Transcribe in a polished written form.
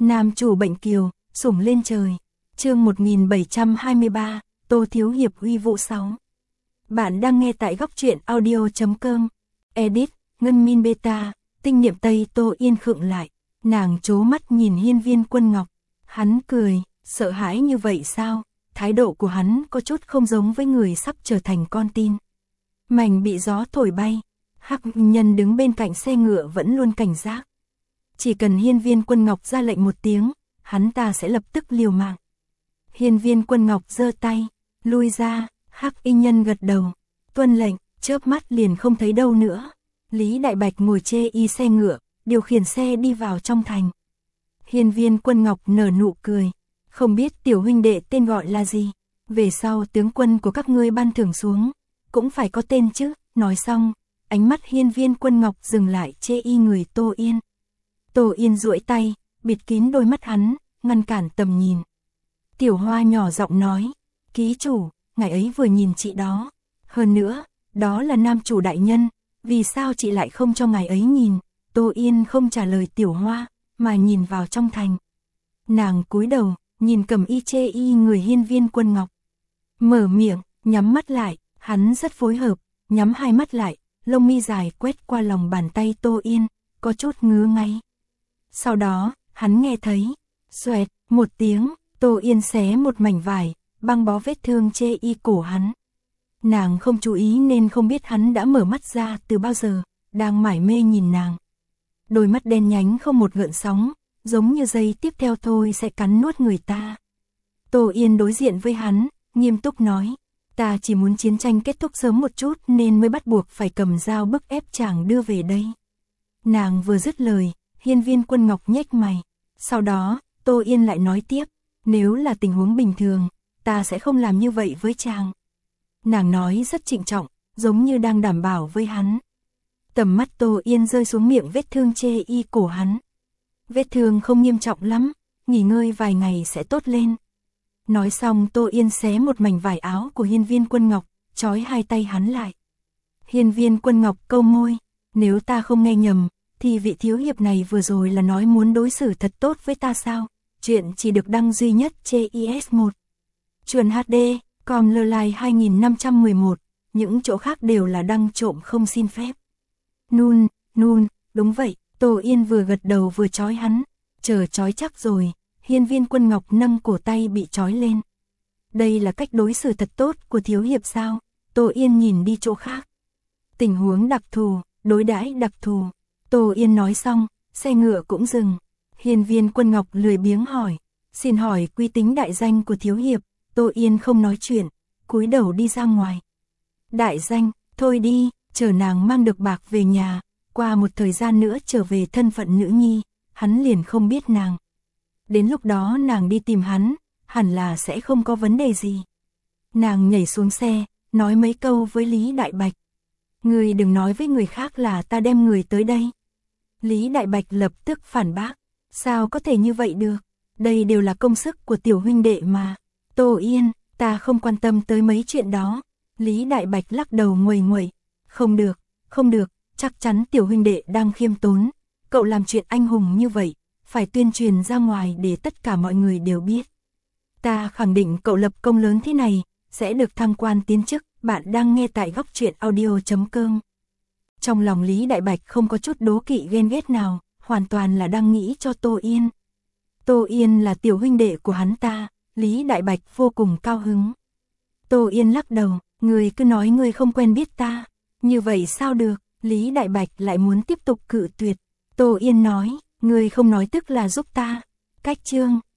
Nam chủ bệnh kiều, sủng lên trời. Chương 1723, Tô Thiếu Hiệp uy vũ 6. Bạn đang nghe tại góc truyện audio.com. Edit, Ngân Min Beta, tinh niệm Tây. Tô Yên khựng lại, nàng trố mắt nhìn Hiên Viên Quân Ngọc. Hắn cười, sợ hãi như vậy sao? Thái độ của hắn có chút không giống với người sắp trở thành con tin. Mảnh bị gió thổi bay, Hắc Nhân đứng bên cạnh xe ngựa vẫn luôn cảnh giác. Chỉ cần Hiên Viên Quân Ngọc ra lệnh một tiếng, hắn ta sẽ lập tức liều mạng. Hiên Viên Quân Ngọc giơ tay, lui ra. Hắc Y Nhân gật đầu, tuân lệnh, chớp mắt liền không thấy đâu nữa. Lý Đại Bạch ngồi chê y xe ngựa, điều khiển xe đi vào trong thành. Hiên Viên Quân Ngọc nở nụ cười, không biết tiểu huynh đệ tên gọi là gì, về sau tướng quân của các ngươi ban thưởng xuống, cũng phải có tên chứ. Nói xong, ánh mắt Hiên Viên Quân Ngọc dừng lại chê y người Tô Yên. Tô Yên duỗi tay, bịt kín đôi mắt hắn, ngăn cản tầm nhìn. Tiểu Hoa nhỏ giọng nói, ký chủ, ngài ấy vừa nhìn chị đó. Hơn nữa, đó là nam chủ đại nhân, vì sao chị lại không cho ngài ấy nhìn? Tô Yên không trả lời Tiểu Hoa, mà nhìn vào trong thành. Nàng cúi đầu, nhìn cầm y chê y người Hiên Viên Quân Ngọc. Mở miệng, nhắm mắt lại, hắn rất phối hợp, nhắm hai mắt lại, lông mi dài quét qua lòng bàn tay Tô Yên, có chút ngứa ngáy. Sau đó, hắn nghe thấy, xoẹt, một tiếng, Tô Yên xé một mảnh vải, băng bó vết thương chê y cổ hắn. Nàng không chú ý nên không biết hắn đã mở mắt ra từ bao giờ, đang mải mê nhìn nàng. Đôi mắt đen nhánh không một gợn sóng, giống như giây tiếp theo thôi sẽ cắn nuốt người ta. Tô Yên đối diện với hắn, nghiêm túc nói, ta chỉ muốn chiến tranh kết thúc sớm một chút nên mới bắt buộc phải cầm dao bức ép chàng đưa về đây. Nàng vừa dứt lời, Hiên Viên Quân Ngọc nhếch mày. Sau đó, Tô Yên lại nói tiếp, nếu là tình huống bình thường, ta sẽ không làm như vậy với chàng. Nàng nói rất trịnh trọng, giống như đang đảm bảo với hắn. Tầm mắt Tô Yên rơi xuống miệng vết thương chê y cổ hắn. Vết thương không nghiêm trọng lắm, nghỉ ngơi vài ngày sẽ tốt lên. Nói xong Tô Yên xé một mảnh vải áo của Hiên Viên Quân Ngọc, trói hai tay hắn lại. Hiên Viên Quân Ngọc câu môi, nếu ta không nghe nhầm, thì vị thiếu hiệp này vừa rồi là nói muốn đối xử thật tốt với ta sao? Chuyện chỉ được đăng duy nhất trên IS1. Chuyện HD, com lơ lai 2511, những chỗ khác đều là đăng trộm không xin phép. Nun, đúng vậy, Tô Yên vừa gật đầu vừa trói hắn, chờ trói chắc rồi, Hiên Viên Quân Ngọc nâng cổ tay bị trói lên. Đây là cách đối xử thật tốt của thiếu hiệp sao? Tô Yên nhìn đi chỗ khác. Tình huống đặc thù, đối đãi đặc thù. Tô Yên nói xong, xe ngựa cũng dừng. Hiên Viên Quân Ngọc lười biếng hỏi, xin hỏi quy tính đại danh của thiếu hiệp. Tô Yên không nói chuyện, cúi đầu đi ra ngoài. Đại danh, thôi đi, chờ nàng mang được bạc về nhà, qua một thời gian nữa trở về thân phận nữ nhi, hắn liền không biết nàng. Đến lúc đó nàng đi tìm hắn, hẳn là sẽ không có vấn đề gì. Nàng nhảy xuống xe, nói mấy câu với Lý Đại Bạch. Người đừng nói với người khác là ta đem người tới đây. Lý Đại Bạch lập tức phản bác. Sao có thể như vậy được? Đây đều là công sức của tiểu huynh đệ mà. Tô Yên, ta không quan tâm tới mấy chuyện đó. Lý Đại Bạch lắc đầu nguầy nguậy. Không được, chắc chắn tiểu huynh đệ đang khiêm tốn. Cậu làm chuyện anh hùng như vậy, phải tuyên truyền ra ngoài để tất cả mọi người đều biết. Ta khẳng định cậu lập công lớn thế này, sẽ được thăng quan tiến chức. Bạn đang nghe tại góc truyện audio.com. Trong lòng Lý Đại Bạch không có chút đố kỵ ghen ghét nào, hoàn toàn là đang nghĩ cho Tô Yên. Tô Yên là tiểu huynh đệ của hắn ta, Lý Đại Bạch vô cùng cao hứng. Tô Yên lắc đầu, người cứ nói người không quen biết ta, như vậy sao được? Lý Đại Bạch lại muốn tiếp tục cự tuyệt. Tô Yên nói, người không nói tức là giúp ta. Cách chương